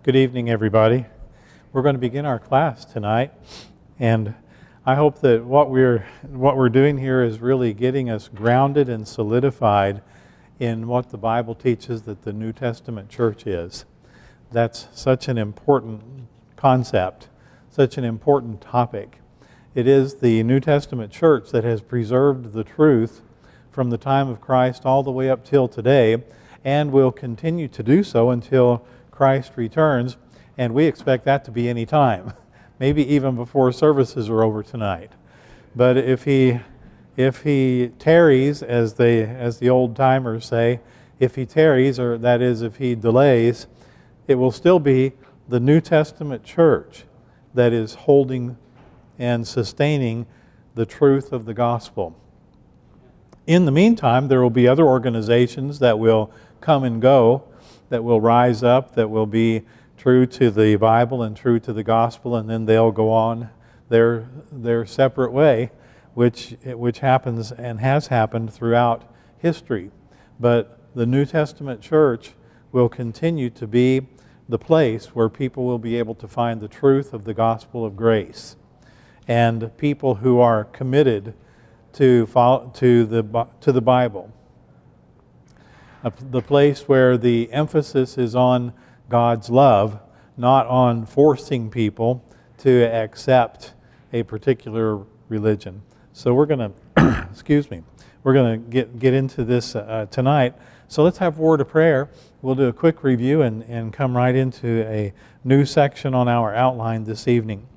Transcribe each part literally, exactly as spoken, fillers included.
Good evening, everybody. We're going to begin our class tonight, and I hope that what we're what we're doing here is really getting us grounded and solidified in what the Bible teaches that the New Testament church is. That's such an important concept, such an important topic. It is the New Testament church that has preserved the truth from the time of Christ all the way up till today, and will continue to do so until Christ returns, and we expect that to be any time, maybe even before services are over tonight. But if he if he tarries, as they as the old timers say, if he tarries, or that is, if he delays, it will still be the New Testament church that is holding and sustaining the truth of the gospel. In the meantime, there will be other organizations that will come and go, that will rise up, that will be true to the Bible and true to the gospel, and then they'll go on their their separate way, which which happens and has happened throughout history. But the New Testament church will continue to be the place where people will be able to find the truth of the gospel of grace, and people who are committed to follow, to the to the Bible. The place where the emphasis is on God's love, not on forcing people to accept a particular religion. So we're going to, excuse me, we're going to get get into this uh, tonight. So let's have a word of prayer. We'll do a quick review and, and come right into a new section on our outline this evening.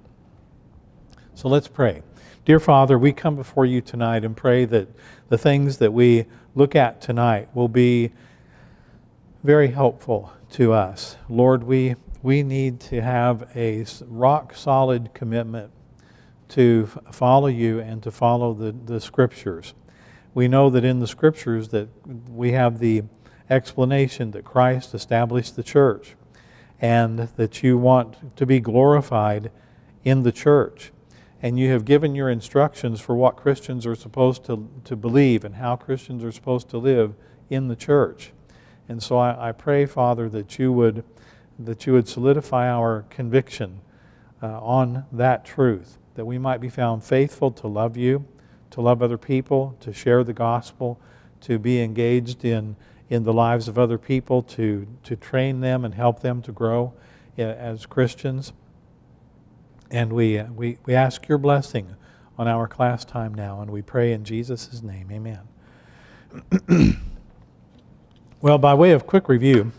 So let's pray. Dear Father, we come before you tonight and pray that the things that we look at tonight will be very helpful to us. Lord, we we need to have a rock-solid commitment to follow you and to follow the, the Scriptures. We know that in the Scriptures that we have the explanation that Christ established the church and that you want to be glorified in the church. And you have given your instructions for what Christians are supposed to, to believe and how Christians are supposed to live in the church. And so I, I pray, Father, that you would that you would solidify our conviction uh, on that truth, that we might be found faithful to love you, to love other people, to share the gospel, to be engaged in, in the lives of other people, to, to train them and help them to grow uh, as Christians. And we, we we ask your blessing on our class time now, and we pray in Jesus' name, amen. Well, by way of quick review,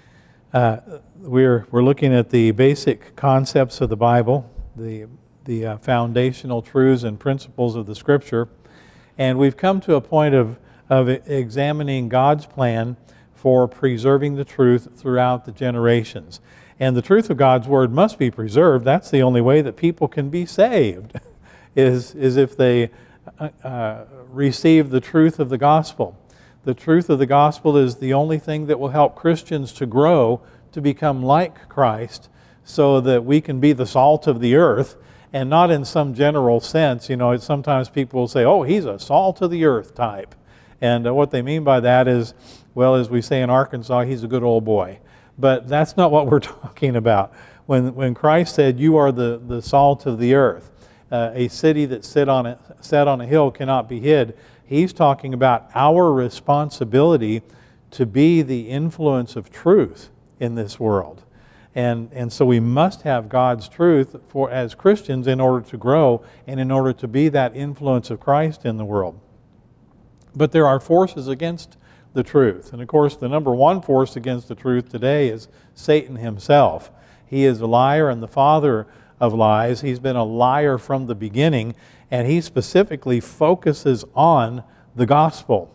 uh, we're we're looking at the basic concepts of the Bible, the the uh, foundational truths and principles of the Scripture, and we've come to a point of of examining God's plan for preserving the truth throughout the generations. And the truth of God's Word must be preserved. That's the only way that people can be saved, is, is if they uh, receive the truth of the gospel. The truth of the gospel is the only thing that will help Christians to grow, to become like Christ, so that we can be the salt of the earth, and not in some general sense. You know, sometimes people will say, oh, he's a salt of the earth type. And uh, what they mean by that is, well, as we say in Arkansas, he's a good old boy. But that's not what we're talking about. When when Christ said, you are the, the salt of the earth, uh, a city that sit on a, set on a hill cannot be hid, he's talking about our responsibility to be the influence of truth in this world. And, and so we must have God's truth for as Christians in order to grow and in order to be that influence of Christ in the world. But there are forces against the truth. And of course, the number one force against the truth today is Satan himself. He is a liar and the father of lies. He's been a liar from the beginning, and he specifically focuses on the gospel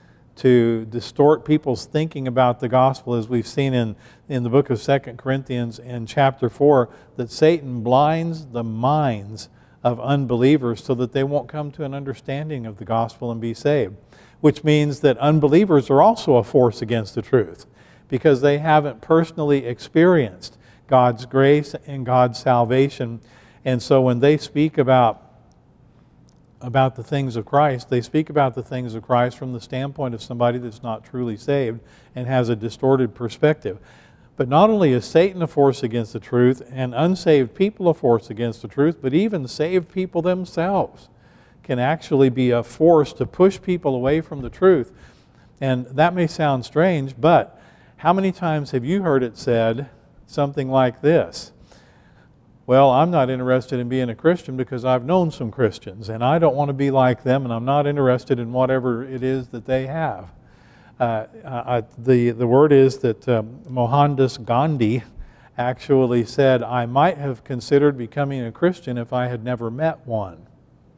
to distort people's thinking about the gospel, as we've seen in, in the book of Second Corinthians in chapter four, that Satan blinds the minds of unbelievers so that they won't come to an understanding of the gospel and be saved. Which means that unbelievers are also a force against the truth, because they haven't personally experienced God's grace and God's salvation. And so when they speak about about the things of Christ, they speak about the things of Christ from the standpoint of somebody that's not truly saved and has a distorted perspective. But not only is Satan a force against the truth, and unsaved people a force against the truth, but even saved people themselves can actually be a force to push people away from the truth. And that may sound strange, but how many times have you heard it said something like this? Well, I'm not interested in being a Christian because I've known some Christians, and I don't want to be like them, and I'm not interested in whatever it is that they have. Uh, uh, the, the word is that um, Mohandas Gandhi actually said, I might have considered becoming a Christian if I had never met one.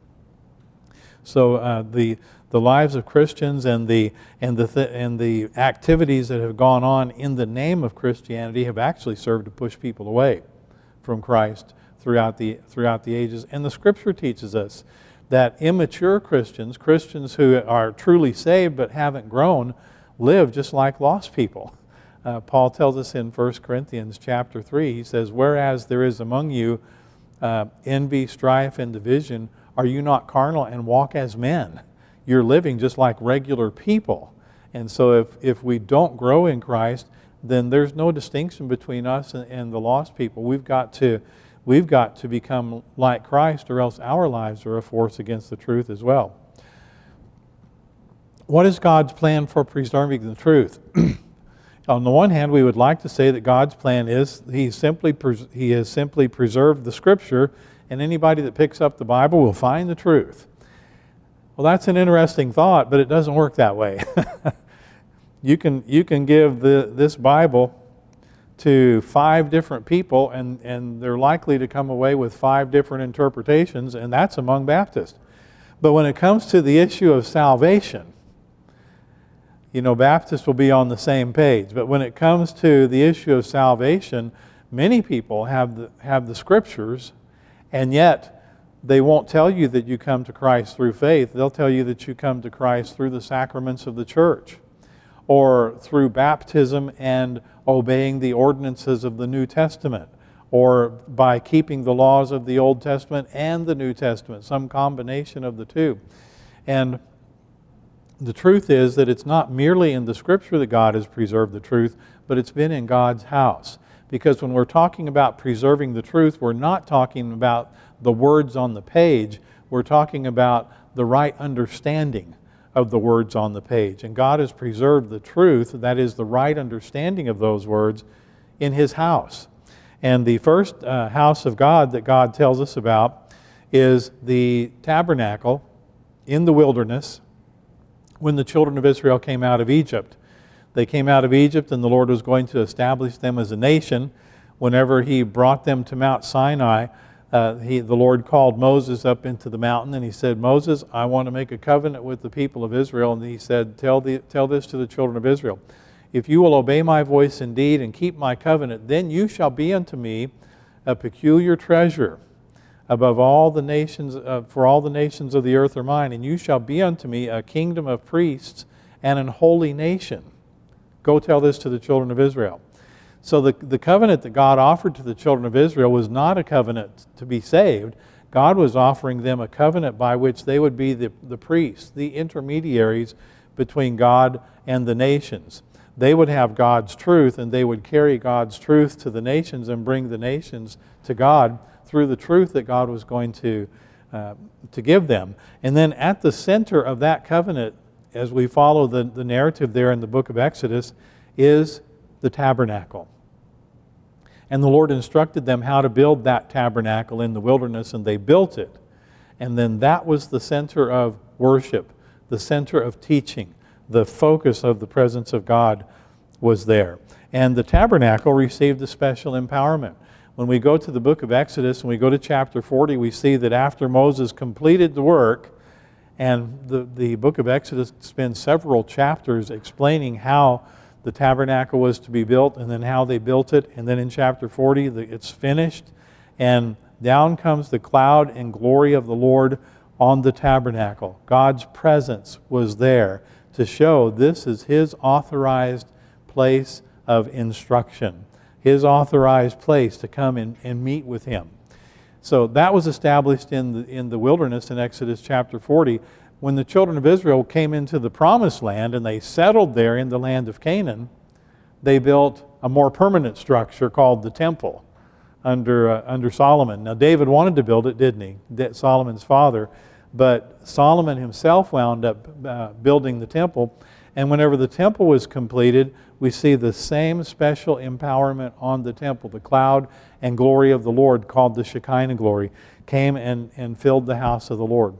So uh, the, the lives of Christians and the, and, the th- and the activities that have gone on in the name of Christianity have actually served to push people away from Christ throughout the, throughout the ages. And the Scripture teaches us that immature Christians, Christians who are truly saved but haven't grown, live just like lost people. Uh, Paul tells us in First Corinthians chapter three, he says, whereas there is among you uh, envy, strife, and division, are you not carnal and walk as men? You're living just like regular people. And so if, if we don't grow in Christ, then there's no distinction between us and, and the lost people. We've got to We've got to become like Christ, or else our lives are a force against the truth as well. What is God's plan for preserving the truth? On the one hand, we would like to say that God's plan is He simply pres- He has simply preserved the Scripture, and anybody that picks up the Bible will find the truth. Well, that's an interesting thought, but it doesn't work that way. you can you can give the, this Bible to five different people, and, and they're likely to come away with five different interpretations, and that's among Baptists. But when it comes to the issue of salvation, you know, Baptists will be on the same page. But when it comes to the issue of salvation, many people have the, have the Scriptures, and yet they won't tell you that you come to Christ through faith. They'll tell you that you come to Christ through the sacraments of the church, or through baptism and obeying the ordinances of the New Testament, or by keeping the laws of the Old Testament and the New Testament, some combination of the two. And the truth is that it's not merely in the Scripture that God has preserved the truth, but it's been in God's house. Because when we're talking about preserving the truth, we're not talking about the words on the page, we're talking about the right understanding of the words on the page. And God has preserved the truth, that is the right understanding of those words, in His house. And the first uh, house of God that God tells us about is the tabernacle in the wilderness when the children of Israel came out of Egypt. They came out of Egypt, and the Lord was going to establish them as a nation. Whenever He brought them to Mount Sinai, Uh, he, the Lord called Moses up into the mountain, and He said, Moses, I want to make a covenant with the people of Israel. And He said, tell, the, tell this to the children of Israel. If you will obey my voice indeed and keep my covenant, then you shall be unto me a peculiar treasure above all the nations, uh, for all the nations of the earth are mine, and you shall be unto me a kingdom of priests and an holy nation. Go tell this to the children of Israel. So the, the covenant that God offered to the children of Israel was not a covenant to be saved. God was offering them a covenant by which they would be the, the priests, the intermediaries between God and the nations. They would have God's truth, and they would carry God's truth to the nations and bring the nations to God through the truth that God was going to, uh, to give them. And then at the center of that covenant, as we follow the, the narrative there in the book of Exodus, is the tabernacle. And the Lord instructed them how to build that tabernacle in the wilderness, and they built it. And then that was the center of worship, the center of teaching. The focus of the presence of God was there. And the tabernacle received a special empowerment. When we go to the book of Exodus and we go to chapter forty, we see that after Moses completed the work, and the, the book of Exodus spends several chapters explaining how the tabernacle was to be built, and then how they built it. And then in chapter forty, the, it's finished, and down comes the cloud and glory of the Lord on the tabernacle. God's presence was there to show this is His authorized place of instruction, His authorized place to come and, and meet with Him. So that was established in the, in the wilderness in Exodus chapter forty. When the children of Israel came into the promised land and they settled there in the land of Canaan, they built a more permanent structure called the temple under uh, under Solomon. Now David wanted to build it, didn't he? Solomon's father. But Solomon himself wound up uh, building the temple. And whenever the temple was completed, we see the same special empowerment on the temple. The cloud and glory of the Lord, called the Shekinah glory, came and, and filled the house of the Lord.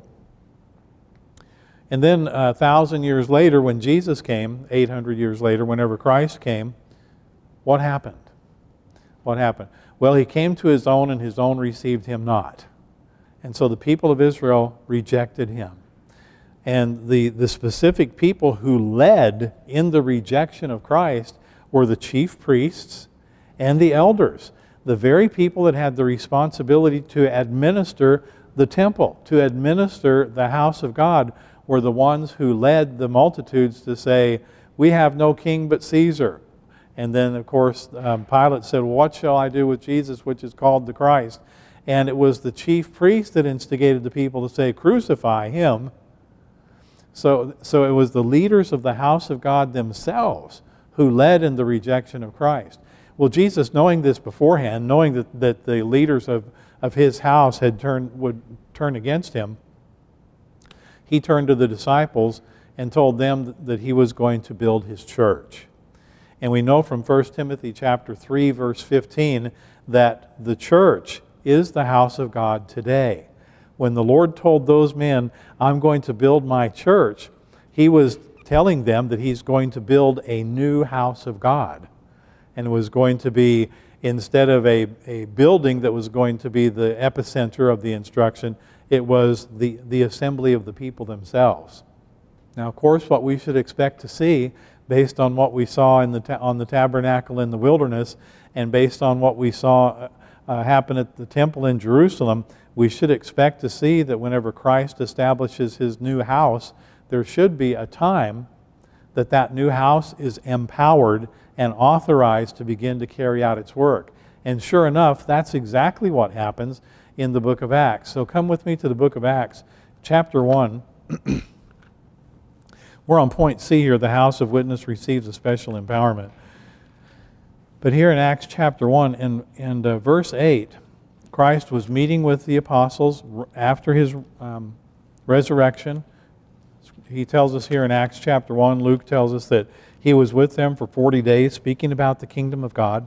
And then a thousand years later, when Jesus came, eight hundred years later, whenever Christ came, what happened? What happened? Well, he came to his own, and his own received him not. And so the people of Israel rejected him. And the, the specific people who led in the rejection of Christ were the chief priests and the elders, the very people that had the responsibility to administer the temple, to administer the house of God, were the ones who led the multitudes to say, we have no king but Caesar. And then, of course, um, Pilate said, well, what shall I do with Jesus, which is called the Christ? And it was the chief priest that instigated the people to say, crucify him. So, so it was the leaders of the house of God themselves who led in the rejection of Christ. Well, Jesus, knowing this beforehand, knowing that, that the leaders of, of his house had turned, would turn against him, he turned to the disciples and told them that he was going to build his church. And we know from First Timothy chapter three, verse fifteen, that the church is the house of God today. When the Lord told those men, I'm going to build my church, he was telling them that he's going to build a new house of God. And it was going to be, instead of a, a building that was going to be the epicenter of the instruction, it was the, the assembly of the people themselves. Now, of course, what we should expect to see, based on what we saw in the ta- on the tabernacle in the wilderness, and based on what we saw uh, happen at the temple in Jerusalem, we should expect to see that whenever Christ establishes his new house, there should be a time that that new house is empowered and authorized to begin to carry out its work. And sure enough, that's exactly what happens in the book of Acts. So come with me to the book of Acts, chapter one. We're on point C here. The house of witness receives a special empowerment. But here in Acts chapter one and, and uh, verse eight, Christ was meeting with the apostles after his um, resurrection. He tells us here in Acts chapter one, Luke tells us that he was with them for forty days speaking about the kingdom of God.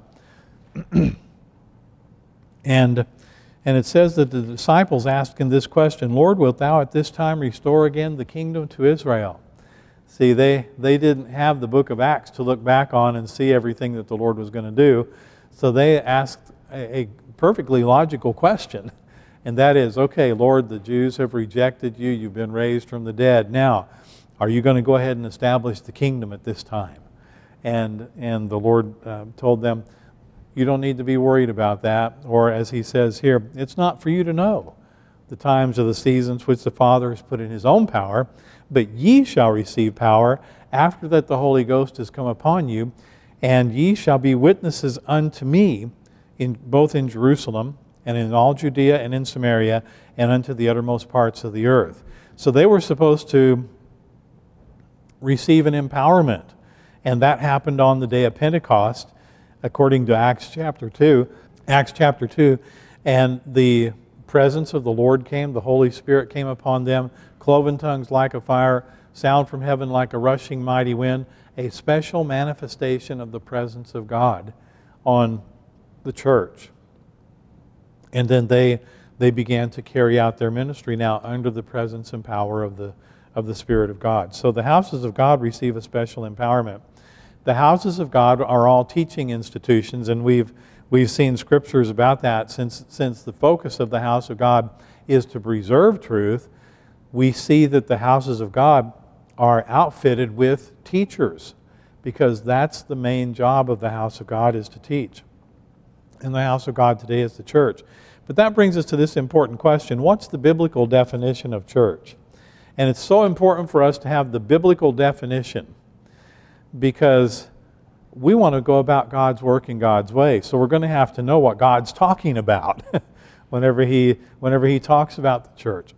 and, and it says that the disciples asked him this question, Lord, wilt thou at this time restore again the kingdom to Israel? See, they, they didn't have the book of Acts to look back on and see everything that the Lord was going to do. So they asked a, a perfectly logical question. And that is, okay, Lord, the Jews have rejected you. You've been raised from the dead. Now, are you going to go ahead and establish the kingdom at this time? And, and the Lord uh, told them, you don't need to be worried about that. Or as he says here, it's not for you to know the times or the seasons which the Father has put in his own power, but ye shall receive power after that the Holy Ghost has come upon you, and ye shall be witnesses unto me, in both in Jerusalem and in all Judea and in Samaria and unto the uttermost parts of the earth. So they were supposed to receive an empowerment, and that happened on the day of Pentecost, according to Acts chapter two. Acts chapter two, and the presence of the Lord came, the Holy Spirit came upon them, cloven tongues like a fire, sound from heaven like a rushing mighty wind, a special manifestation of the presence of God on the church. And then they they began to carry out their ministry now under the presence and power of the of the Spirit of God. So the houses of God receive a special empowerment. The houses of God are all teaching institutions, and we've we've seen scriptures about that. Since since the focus of the house of God is to preserve truth, we see that the houses of God are outfitted with teachers, because that's the main job of the house of God, is to teach. And the house of God today is the church. But that brings us to this important question. What's the biblical definition of church? And it's so important for us to have the biblical definition, because we want to go about God's work in God's way. So we're going to have to know what God's talking about whenever he, whenever he talks about the church.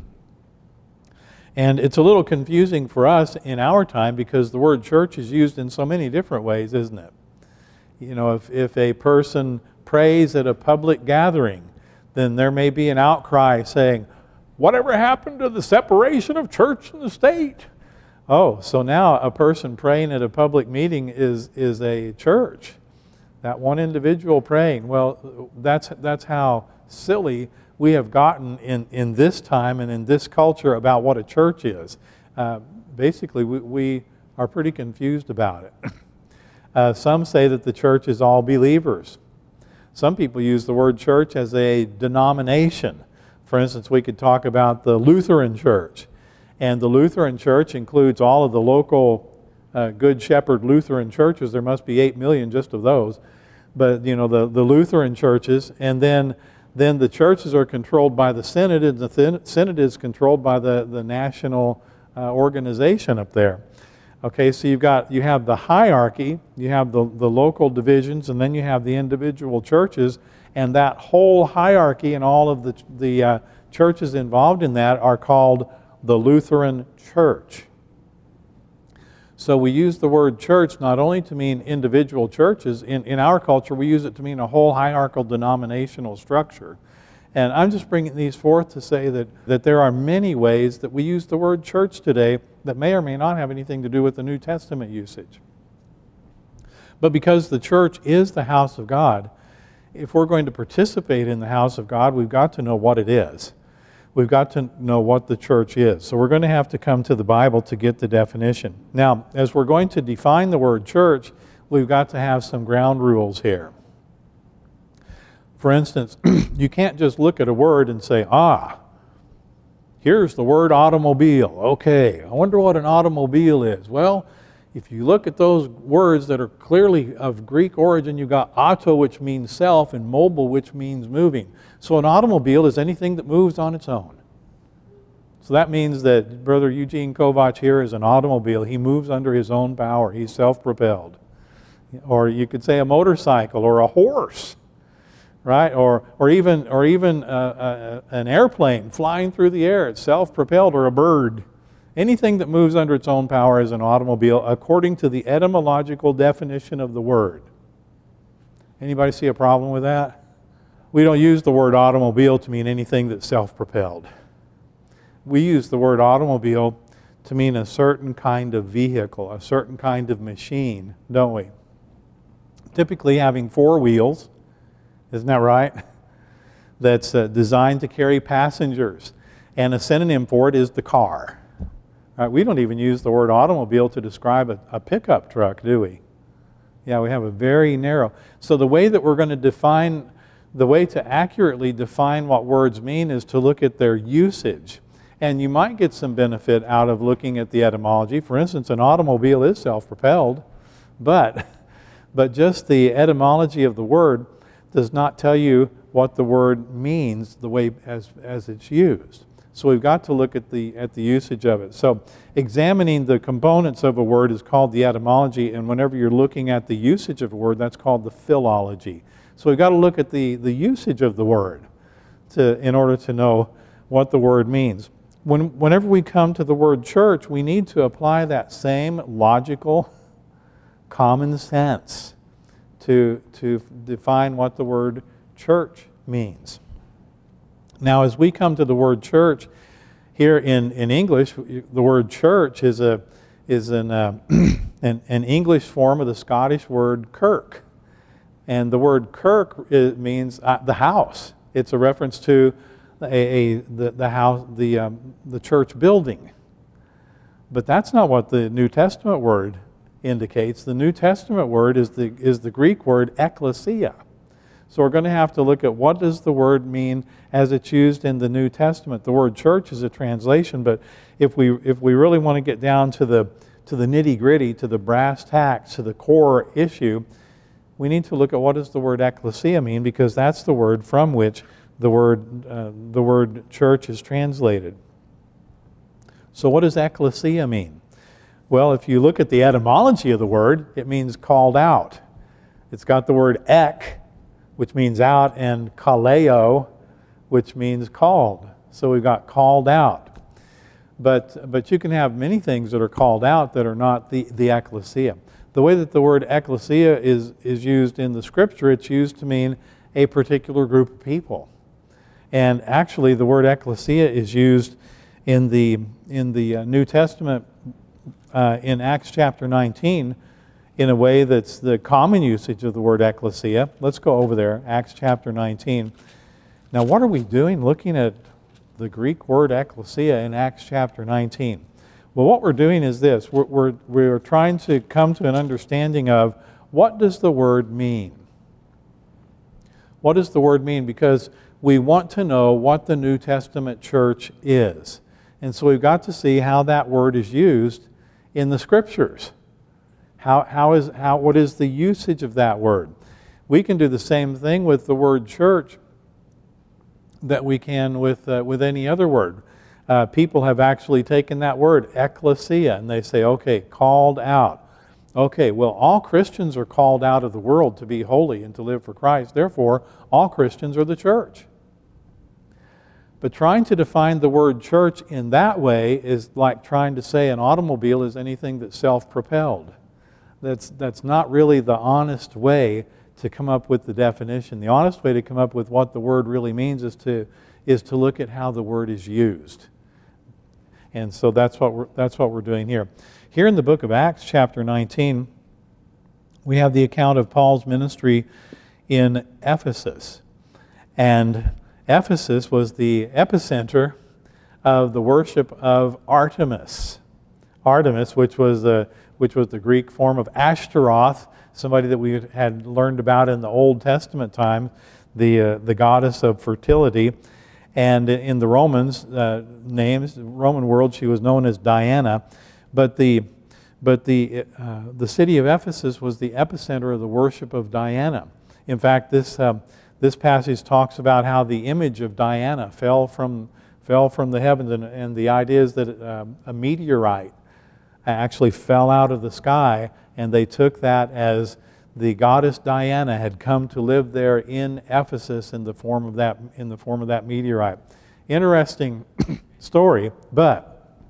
And it's a little confusing for us in our time, because the word church is used in so many different ways, isn't it? You know, if, if a person prays at a public gathering, then there may be an outcry saying, whatever happened to the separation of church and the state? Oh, so now a person praying at a public meeting is, is a church. That one individual praying. Well, that's, that's how silly we have gotten in, in this time and in this culture about what a church is. Uh, basically, we, we are pretty confused about it. Uh, some say that the church is all believers. Some people use the word church as a denomination. For instance, we could talk about the Lutheran Church. And the Lutheran Church includes all of the local uh, Good Shepherd Lutheran churches. There must be eight million just of those. But, you know, the, the Lutheran churches. And then, then the churches are controlled by the Synod, and the Synod is controlled by the, the national uh, organization up there. Okay, so you've got, you have the hierarchy, you have the, the local divisions, and then you have the individual churches. And that whole hierarchy and all of the, the uh, churches involved in that are called the Lutheran Church. So we use the word church not only to mean individual churches. In, in our culture, we use it to mean a whole hierarchical denominational structure. And I'm just bringing these forth to say that, that there are many ways that we use the word church today that may or may not have anything to do with the New Testament usage. But because the church is the house of God, if we're going to participate in the house of God, we've got to know what it is. We've got to know what the church is. So we're going to have to come to the Bible to get the definition. Now, as we're going to define the word church, we've got to have some ground rules here. For instance, you can't just look at a word and say, ah, here's the word automobile. Okay, I wonder what an automobile is. Well, if you look at those words that are clearly of Greek origin, you've got auto, which means self, and mobile, which means moving. So an automobile is anything that moves on its own. So that means that Brother Eugene Kovach here is an automobile. He moves under his own power. He's self-propelled. Or you could say a motorcycle or a horse, right? Or, or even, or even uh, uh, an airplane flying through the air. It's self-propelled, or a bird. Anything that moves under its own power is an automobile, according to the etymological definition of the word. Anybody see a problem with that? We don't use the word automobile to mean anything that's self-propelled. We use the word automobile to mean a certain kind of vehicle, a certain kind of machine, don't we? Typically having four wheels, isn't that right? That's uh, designed to carry passengers. And a synonym for it is the car. Right, we don't even use the word automobile to describe a, a pickup truck, do we? Yeah, we have a very narrow. So the way that we're going to define, the way to accurately define what words mean is to look at their usage. And you might get some benefit out of looking at the etymology. For instance, an automobile is self-propelled, but, but just the etymology of the word does not tell you what the word means the way as, as it's used. So we've got to look at the, at the usage of it. So examining the components of a word is called the etymology, and whenever you're looking at the usage of a word, that's called the philology. So we've got to look at the, the usage of the word to, in order to know what the word means. When, whenever we come to the word church, we need to apply that same logical common sense to, to define what the word church means. Now, as we come to the word church, here in, in English, the word church is, a, is an, uh, an, an English form of the Scottish word kirk. And the word kirk it means uh, the house. It's a reference to a, a, the, the, house, the, um, the church building. But that's not what the New Testament word indicates. The New Testament word is the, is the Greek word ekklesia. So we're going to have to look at what does the word mean as it's used in the New Testament. The word church is a translation, but if we if we really want to get down to the to the nitty-gritty, to the brass tacks, to the core issue, we need to look at what does the word ekklesia mean, because that's the word from which the word uh, the word church is translated. So what does ekklesia mean? Well, if you look at the etymology of the word, it means called out. It's got the word ek, which means out, and kaleo, which means called. So we've got called out. But, but you can have many things that are called out that are not the, the ekklesia. the way that the word ecclesia is, is used in the Scripture, it's used to mean a particular group of people. And actually, the word ecclesia is used in the, in the uh, New Testament uh, in Acts chapter nineteen in a way that's the common usage of the word ecclesia. Let's go over there, Acts chapter nineteen. Now, what are we doing looking at the Greek word ecclesia in Acts chapter nineteen? Well, what we're doing is this. We're, we're, we're trying to come to an understanding of what does the word mean? What does the word mean? Because we want to know what the New Testament church is. And so we've got to see how that word is used in the Scriptures. How, how is, how, what is the usage of that word? We can do the same thing with the word church that we can with, uh, with any other word. Uh, people have actually taken that word, ecclesia, and they say, okay, called out. Okay, well, all Christians are called out of the world to be holy and to live for Christ. Therefore, all Christians are the church. But trying to define the word church in that way is like trying to say an automobile is anything that's self-propelled. That's, that's not really the honest way to come up with the definition. The honest way to come up with what the word really means is to, is to look at how the word is used. And so that's what we're, that's what we're doing here. Here in the book of Acts, chapter nineteen, we have the account of Paul's ministry in Ephesus. And Ephesus was the epicenter of the worship of Artemis. Artemis, which was the, which was the Greek form of Ashtaroth, somebody that we had learned about in the Old Testament time, the, uh, the goddess of fertility. And in the Romans' uh, names, the Roman world, she was known as Diana. But the but the uh, the city of Ephesus was the epicenter of the worship of Diana. In fact, this um, this passage talks about how the image of Diana fell from fell from the heavens, and, and the idea is that uh, a meteorite actually fell out of the sky, and they took that as the goddess Diana had come to live there in Ephesus in the form of that in the form of that meteorite. Interesting story, but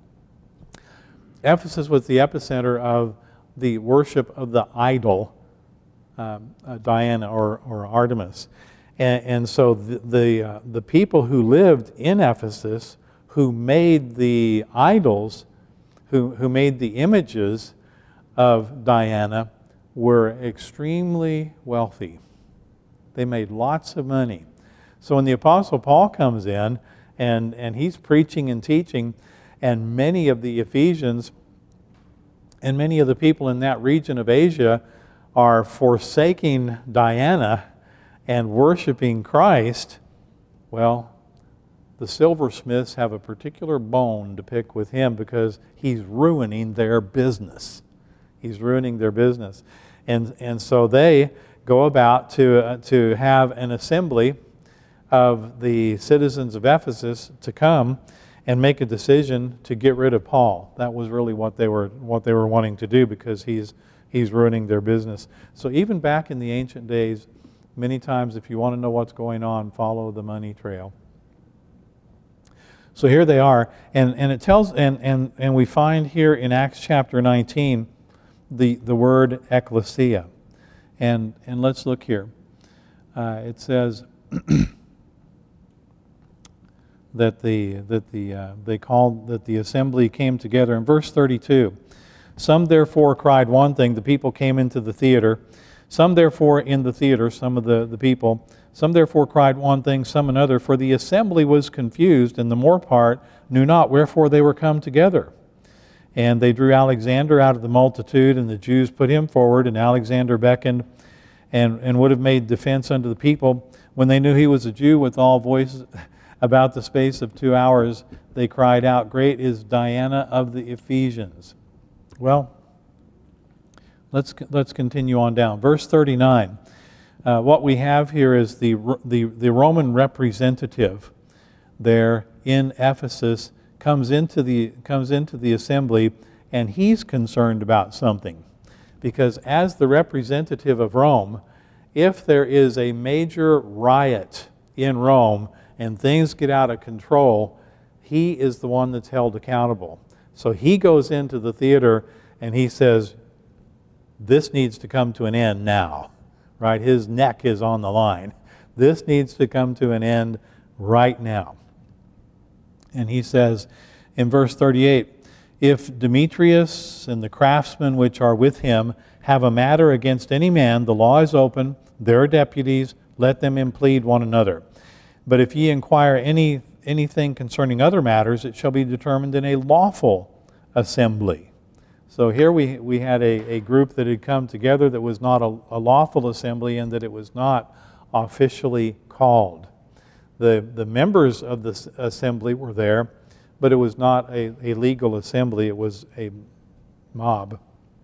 Ephesus was the epicenter of the worship of the idol um, uh, Diana or, or Artemis, and, and so the the, uh, the people who lived in Ephesus, who made the idols, who who made the images of Diana, were extremely wealthy. They made lots of money. So when the Apostle Paul comes in and, and he's preaching and teaching, and many of the Ephesians and many of the people in that region of Asia are forsaking Diana and worshiping Christ, well, the silversmiths have a particular bone to pick with him because he's ruining their business. He's ruining their business. And, and so they go about to, uh, to have an assembly of the citizens of Ephesus to come and make a decision to get rid of Paul. That was really what they were, what they were wanting to do because he's, he's ruining their business. So even back in the ancient days, many times if you want to know what's going on, follow the money trail. So here they are, and, and it tells, and, and, and we find here in Acts chapter nineteen, the, the word ecclesia. And, and let's look here. Uh, it says that the that the uh, they called that the assembly came together in verse thirty-two. Some therefore cried one thing, the people came into the theater. Some therefore in the theater, some of the, the people, some therefore cried one thing, some another, for the assembly was confused, and the more part knew not wherefore they were come together. And they drew Alexander out of the multitude, and the Jews put him forward, and Alexander beckoned and, and would have made defense unto the people. When they knew he was a Jew, with all voices about the space of two hours, they cried out, Great is Diana of the Ephesians. Well, let's let's continue on down. Verse thirty-nine. Uh, what we have here is the, the, the Roman representative there in Ephesus comes into the comes into the assembly, and he's concerned about something. Because as the representative of Rome, if there is a major riot in Rome and things get out of control, he is the one that's held accountable. So he goes into the theater and he says, this needs to come to an end now, right? His neck is on the line. This needs to come to an end right now. And he says in verse thirty-eight, if Demetrius and the craftsmen which are with him have a matter against any man, the law is open, there are deputies, let them implead one another. But if ye inquire any anything concerning other matters, it shall be determined in a lawful assembly. So here we, we had a, a group that had come together that was not a, a lawful assembly, and that it was not officially called. The, the members of the assembly were there, but it was not a, a legal assembly, it was a mob.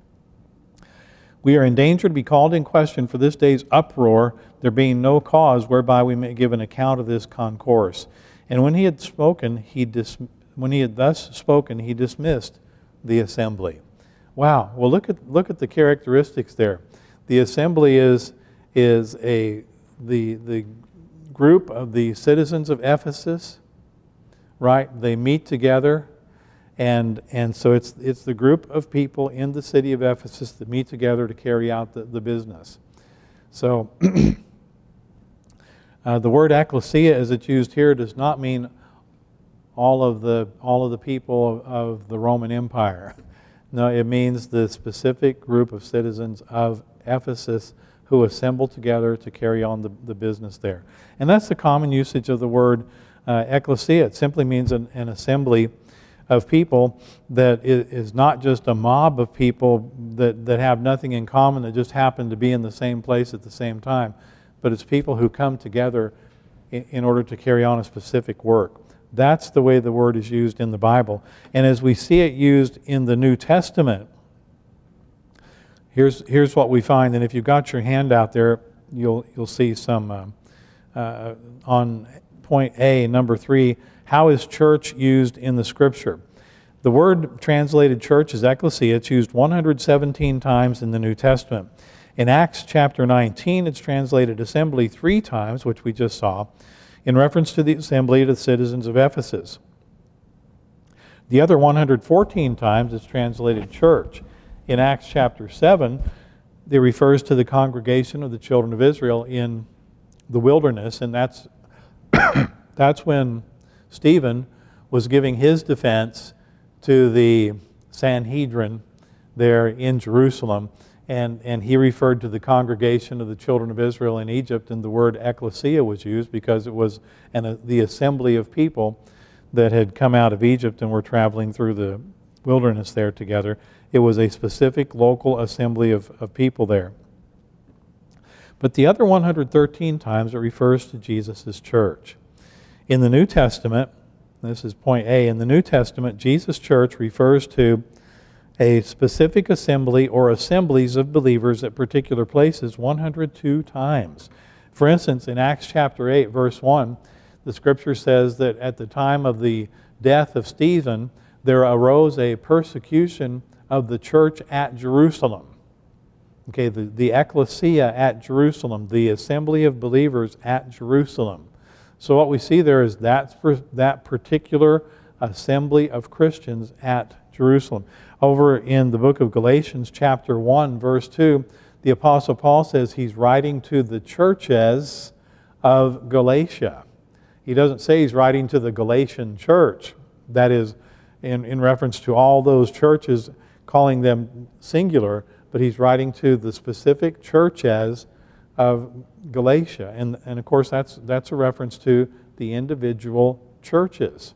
We are in danger to be called in question for this day's uproar, there being no cause whereby we may give an account of this concourse. And when he had spoken, he dis- when he had thus spoken, he dismissed the assembly. Wow. Well, look at look at the characteristics there. The assembly is is a the the group of the citizens of Ephesus, right? They meet together, and and so it's it's the group of people in the city of Ephesus that meet together to carry out the, the business. So uh, the word ecclesia, as it's used here, does not mean all of the all of the people of, of the Roman Empire. No, it means the specific group of citizens of Ephesus who assemble together to carry on the, the business there. And that's the common usage of the word uh, ecclesia. It simply means an, an assembly of people that is not just a mob of people that, that have nothing in common, that just happen to be in the same place at the same time, but it's people who come together in, in order to carry on a specific work. That's the way the word is used in the Bible. And as we see it used in the New Testament, here's here's what we find. And if you've got your hand out there, you'll you'll see some uh, uh, on point A, number three. How is church used in the Scripture? The word translated church is ecclesia. It's used one hundred seventeen times in the New Testament. In Acts chapter nineteen, it's translated assembly three times, which we just saw, in reference to the assembly of the citizens of Ephesus. The other one hundred fourteen times it's translated church. In Acts chapter seven, it refers to the congregation of the children of Israel in the wilderness, and that's that's when Stephen was giving his defense to the Sanhedrin there in Jerusalem, and, and he referred to the congregation of the children of Israel in Egypt, and the word ecclesia was used because it was an, the assembly of people that had come out of Egypt and were traveling through the wilderness there together. It was a specific local assembly of, of people there. But the other one hundred thirteen times it refers to Jesus' church. In the New Testament, this is point A, in the New Testament, Jesus' church refers to a specific assembly or assemblies of believers at particular places one hundred two times. For instance, in Acts chapter eight, verse one, the Scripture says that at the time of the death of Stephen, there arose a persecution of the church at Jerusalem. Okay, the, the ecclesia at Jerusalem, the assembly of believers at Jerusalem. So what we see there is that, that particular assembly of Christians at Jerusalem. Over in the book of Galatians chapter one, verse two, the Apostle Paul says he's writing to the churches of Galatia. He doesn't say he's writing to the Galatian church. That is in, in reference to all those churches, calling them singular, but he's writing to the specific churches of Galatia. And, and of course, that's, that's a reference to the individual churches.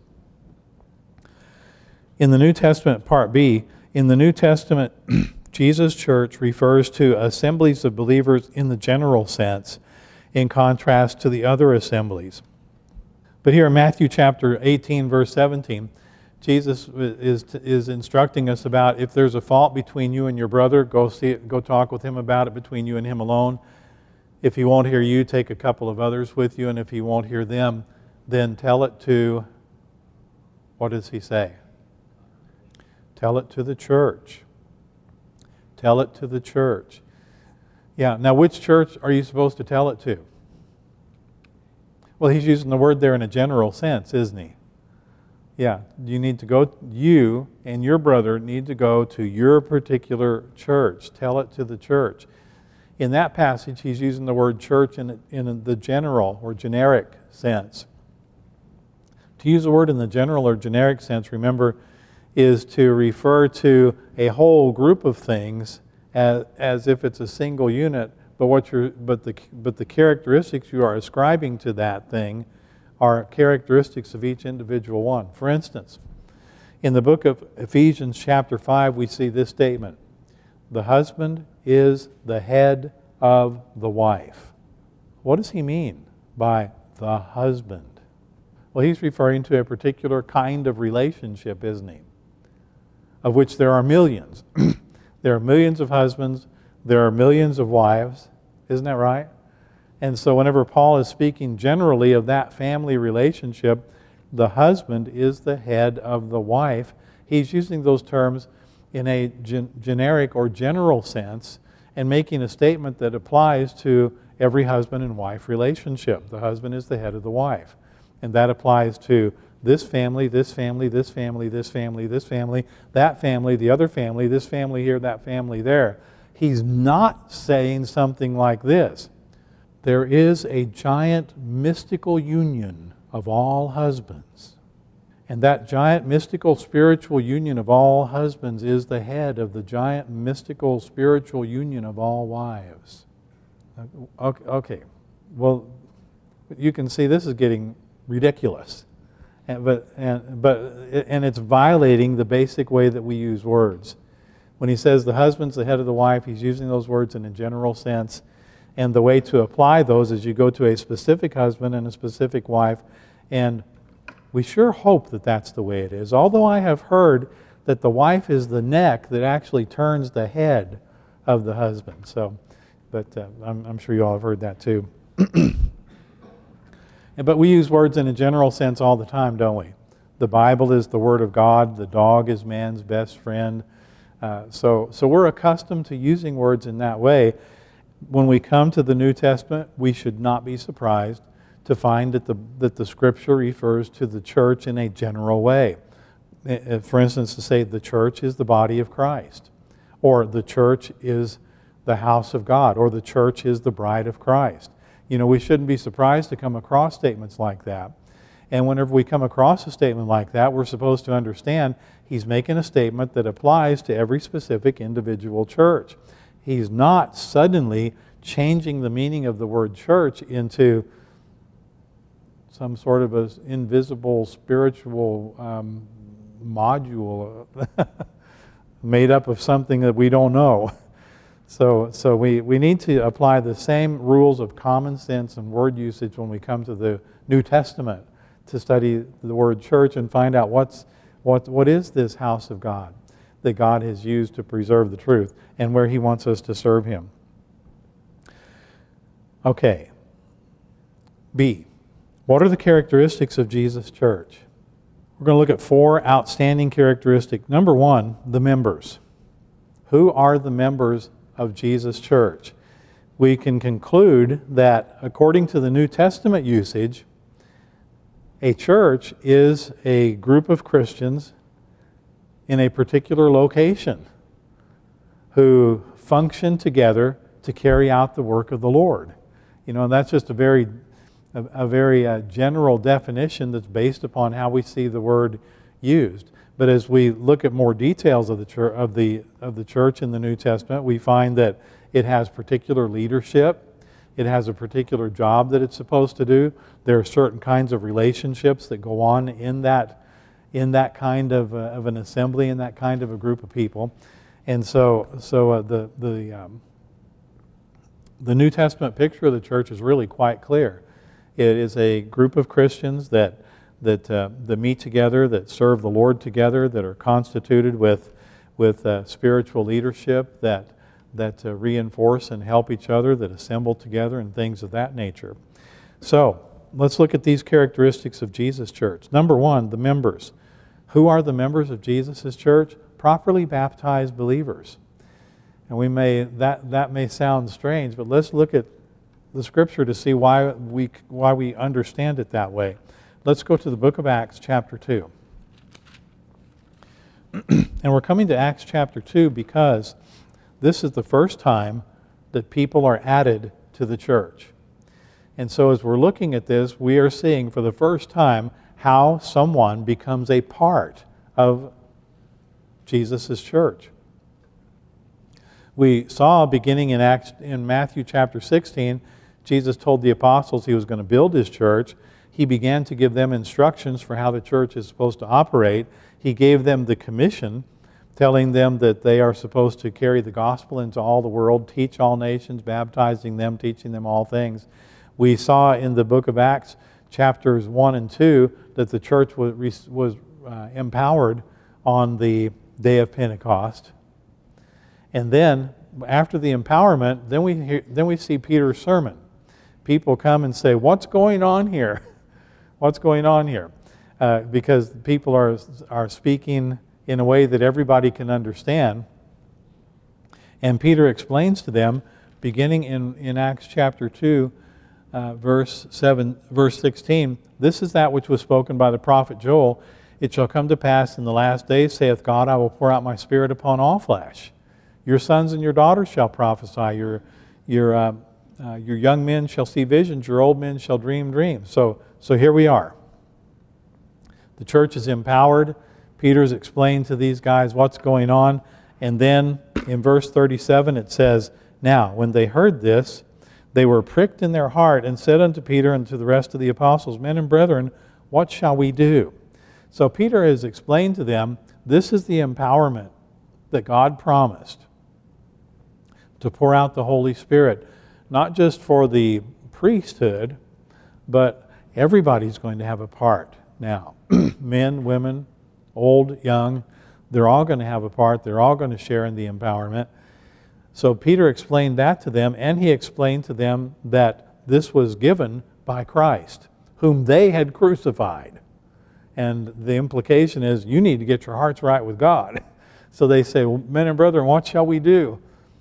In the New Testament, part B, in the New Testament, Jesus' church refers to assemblies of believers in the general sense, in contrast to the other assemblies. But here in Matthew chapter eighteen, verse seventeen, Jesus is, is instructing us about if there's a fault between you and your brother, go see it, go talk with him about it between you and him alone. If he won't hear you, take a couple of others with you, and if he won't hear them, then tell it to, what does he say? Tell it to the church. Tell it to the church. Yeah, now which church are you supposed to tell it to? Well, he's using the word there in a general sense, isn't he? Yeah, you need to go, you and your brother need to go to your particular church. Tell it to the church. In that passage, he's using the word church in, in the general or generic sense. To use the word in the general or generic sense, remember, is to refer to a whole group of things as, as if it's a single unit, but what you're, but the but the characteristics you are ascribing to that thing are characteristics of each individual one. For instance, in the book of Ephesians chapter five, we see this statement: the husband is the head of the wife. What does he mean by the husband? Well, he's referring to a particular kind of relationship, isn't he? Of which there are millions. There are millions of husbands. There are millions of wives. Isn't that right? And so whenever Paul is speaking generally of that family relationship, the husband is the head of the wife. He's using those terms in a gen- generic or general sense and making a statement that applies to every husband and wife relationship. The husband is the head of the wife. And that applies to this family, this family, this family, this family, this family, that family, the other family, this family here, that family there. He's not saying something like this: there is a giant mystical union of all husbands. And that giant mystical spiritual union of all husbands is the head of the giant mystical spiritual union of all wives. Okay, okay. Well, you can see this is getting ridiculous. And, but, and, but, and it's violating the basic way that we use words. When he says the husband's the head of the wife, he's using those words in a general sense. And the way to apply those is you go to a specific husband and a specific wife. And we sure hope that that's the way it is. Although I have heard that the wife is the neck that actually turns the head of the husband. So, but uh, I'm, I'm sure you all have heard that too. But we use words in a general sense all the time, don't we? The Bible is the Word of God. The dog is man's best friend. Uh, so, so we're accustomed to using words in that way. When we come to the New Testament, we should not be surprised to find that the, that the Scripture refers to the church in a general way. For instance, to say the church is the body of Christ, or the church is the house of God, or the church is the bride of Christ. You know, we shouldn't be surprised to come across statements like that. And whenever we come across a statement like that, we're supposed to understand he's making a statement that applies to every specific individual church. He's not suddenly changing the meaning of the word church into some sort of an invisible spiritual um, module made up of something that we don't know. So, so we, we need to apply the same rules of common sense and word usage when we come to the New Testament to study the word church and find out what's, what, what is this house of God that God has used to preserve the truth and where He wants us to serve Him. Okay. B. What are the characteristics of Jesus' church? We're going to look at four outstanding characteristics. Number one, the members. Who are the members of Jesus' church? We can conclude that according to the New Testament usage, a church is a group of Christians in a particular location who function together to carry out the work of the Lord. You know, and that's just a very, a, a very uh, general definition that's based upon how we see the word used. But as we look at more details of the church, of the of the church in the New Testament, we find that it has particular leadership. It has a particular job that it's supposed to do. There are certain kinds of relationships that go on in that in that kind of uh, of an assembly, in that kind of a group of people. And so so uh, the the um, the New Testament picture of the church is really quite clear. It is a group of Christians that that uh, that meet together, that serve the Lord together, that are constituted with with uh, spiritual leadership, that that uh, reinforce and help each other, that assemble together, and things of that nature. So let's look at these characteristics of Jesus' church. Number one, the members. Who are the members of Jesus' church? Properly baptized believers. And we may that that may sound strange, but let's look at the Scripture to see why we why we understand it that way. Let's go to the book of Acts, chapter two. And we're coming to Acts chapter two because this is the first time that people are added to the church. And so as we're looking at this, we are seeing for the first time how someone becomes a part of Jesus' church. We saw beginning in Acts, in Matthew chapter sixteen, Jesus told the apostles he was going to build his church. He began to give them instructions for how the church is supposed to operate. He gave them the commission, telling them that they are supposed to carry the gospel into all the world, teach all nations, baptizing them, teaching them all things. We saw in the book of Acts, chapters one and two, that the church was, was uh, empowered on the day of Pentecost. And then, after the empowerment, then we hear, then we see Peter's sermon. People come and say, "What's going on here? What's going on here?" Uh, because people are are speaking in a way that everybody can understand. And Peter explains to them, beginning in, in Acts chapter two, uh, verse seven, verse sixteen, "This is that which was spoken by the prophet Joel. It shall come to pass in the last days, saith God, I will pour out my spirit upon all flesh. Your sons and your daughters shall prophesy. Your your uh, uh, your young men shall see visions. Your old men shall dream dreams." So so here we are. The church is empowered. Peter's explained to these guys what's going on, and then in verse thirty-seven it says, "Now when they heard this, they were pricked in their heart, and said unto Peter and to the rest of the apostles, Men and brethren, what shall we do?" So Peter has explained to them, this is the empowerment that God promised to pour out the Holy Spirit, not just for the priesthood, but everybody's going to have a part now. Men, women, old, young, they're all going to have a part. They're all going to share in the empowerment. So Peter explained that to them, and he explained to them that this was given by Christ, whom they had crucified. And the implication is, you need to get your hearts right with God. So they say, well, men and brethren, what shall we do?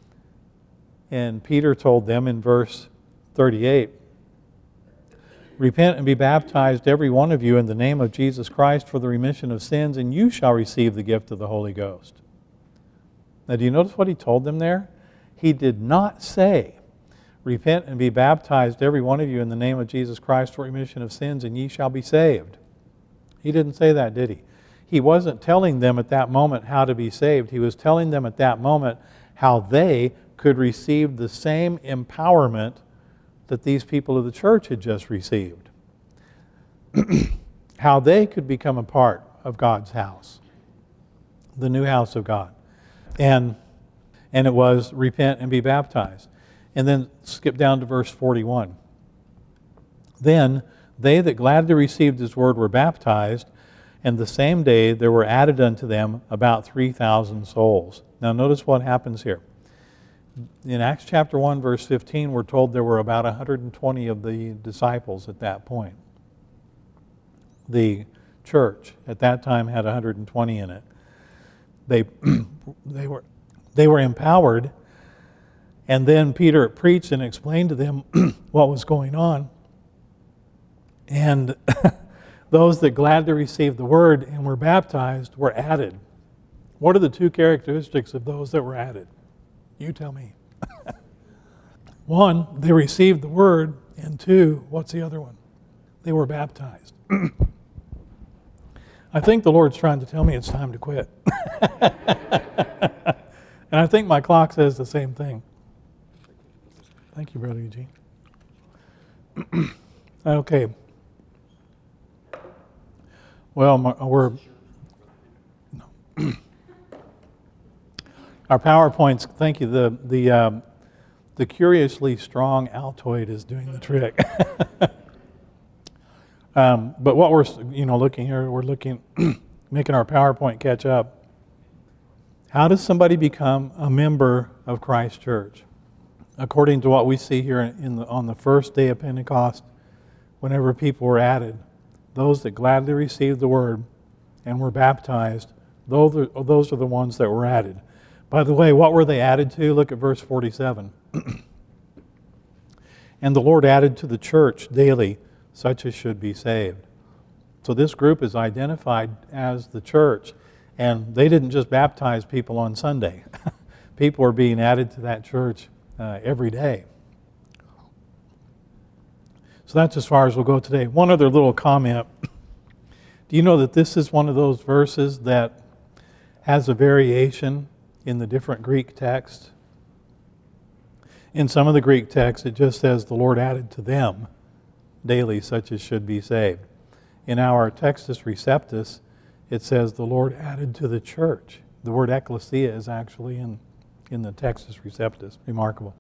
And Peter told them in verse thirty-eight, "Repent and be baptized, every one of you, in the name of Jesus Christ for the remission of sins, and you shall receive the gift of the Holy Ghost." Now, do you notice what he told them there? He did not say, "Repent and be baptized, every one of you, in the name of Jesus Christ for remission of sins, and ye shall be saved." He didn't say that, did he? He wasn't telling them at that moment how to be saved. He was telling them at that moment how they could receive the same empowerment that these people of the church had just received. How they could become a part of God's house, the new house of God. And, and it was, repent and be baptized. And then skip down to verse forty-one. "Then they that gladly received his word were baptized, and the same day there were added unto them about three thousand souls." Now notice what happens here. In Acts chapter one, verse fifteen, we're told there were about one hundred twenty of the disciples at that point. The church at that time had one hundred twenty in it. They, they, were, they were empowered, and then Peter preached and explained to them what was going on. And those that gladly received the word and were baptized were added. What are the two characteristics of those that were added? You tell me. One, they received the word, and two, what's the other one? They were baptized. I think the Lord's trying to tell me it's time to quit. And I think my clock says the same thing. Thank you, Brother Eugene. Okay. Well, we're... No. Our PowerPoints, thank you, the the um, the curiously strong Altoid is doing the trick. um, but what we're you know looking here, we're looking, making our PowerPoint catch up. How does somebody become a member of Christ Church? According to what we see here in the, on the first day of Pentecost, whenever people were added, those that gladly received the word and were baptized, those are, those are the ones that were added. By the way, what were they added to? Look at verse forty-seven. "And the Lord added to the church daily such as should be saved." So this group is identified as the church. And they didn't just baptize people on Sunday. People are being added to that church uh, every day. So that's as far as we'll go today. One other little comment. Do you know that this is one of those verses that has a variation in the different Greek texts? In some of the Greek texts, it just says, the Lord added to them daily such as should be saved. In our Textus Receptus, it says, the Lord added to the church. The word ecclesia is actually in, in the Textus Receptus. Remarkable.